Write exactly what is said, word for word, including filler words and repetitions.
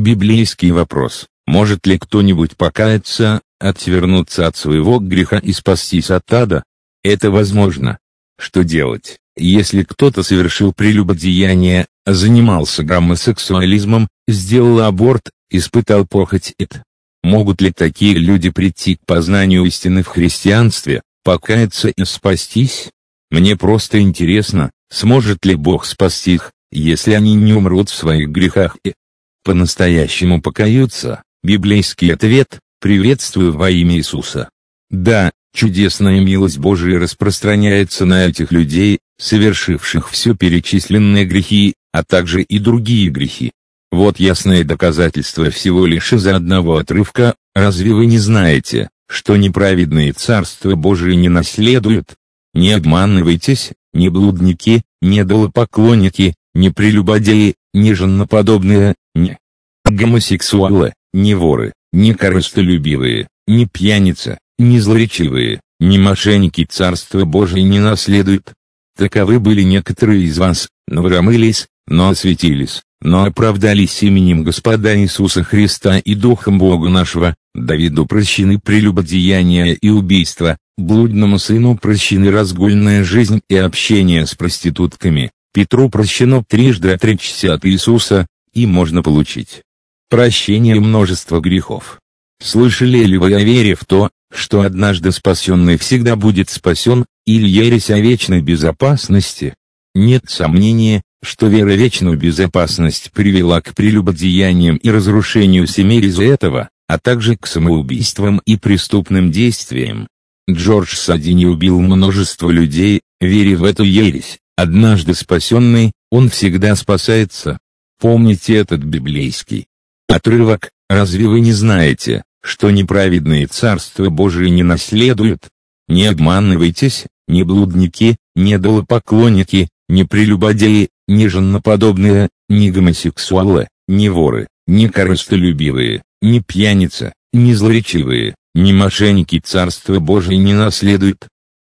Библейский вопрос: может ли кто-нибудь покаяться, отвернуться от своего греха и спастись от ада? Это возможно. Что делать, если кто-то совершил прелюбодеяние, занимался гомосексуализмом, сделал аборт, испытал похоть и т. Могут ли такие люди прийти к познанию истины в христианстве, покаяться и спастись? Мне просто интересно, сможет ли Бог спасти их, если они не умрут в своих грехах и по-настоящему покаются? Библейский ответ: приветствую во имя Иисуса. Да, чудесная милость Божия распространяется на этих людей, совершивших все перечисленные грехи, а также и другие грехи. Вот ясное доказательство всего лишь из-за одного отрывка: разве вы не знаете, что неправедные Царство Божие не наследуют? Не обманывайтесь, ни блудники, ни идолопоклонники, ни прелюбодеи, ни женоподобные, ни гомосексуалы, ни воры, ни корыстолюбивые, ни пьяницы, ни злоречивые, ни мошенники Царство Божие не наследуют. Таковы были некоторые из вас, но вы омылись, но осветились, но оправдались именем Господа Иисуса Христа и Духом Бога нашего. Давиду прощены прелюбодеяния и убийства, блудному сыну прощены разгульная жизнь и общение с проститутками, Петру прощено трижды отречься от Иисуса, и можно получить прощение множества грехов. Слышали ли вы о вере в то, что однажды спасенный всегда будет спасен, или ересь о вечной безопасности? Нет сомнения, что вера в вечную безопасность привела к прелюбодеяниям и разрушению семей из-за этого, а также к самоубийствам и преступным действиям. Джордж Садини убил множество людей, веря в эту ересь. Однажды спасенный, он всегда спасается. Помните этот библейский отрывок: разве вы не знаете, что неправедные Царство Божие не наследуют? Не обманывайтесь, ни блудники, ни идолопоклонники, ни прелюбодеи, ни женоподобные, ни гомосексуалы, ни воры, ни корыстолюбивые, ни пьяницы, ни злоречивые, ни мошенники Царство Божие не наследуют.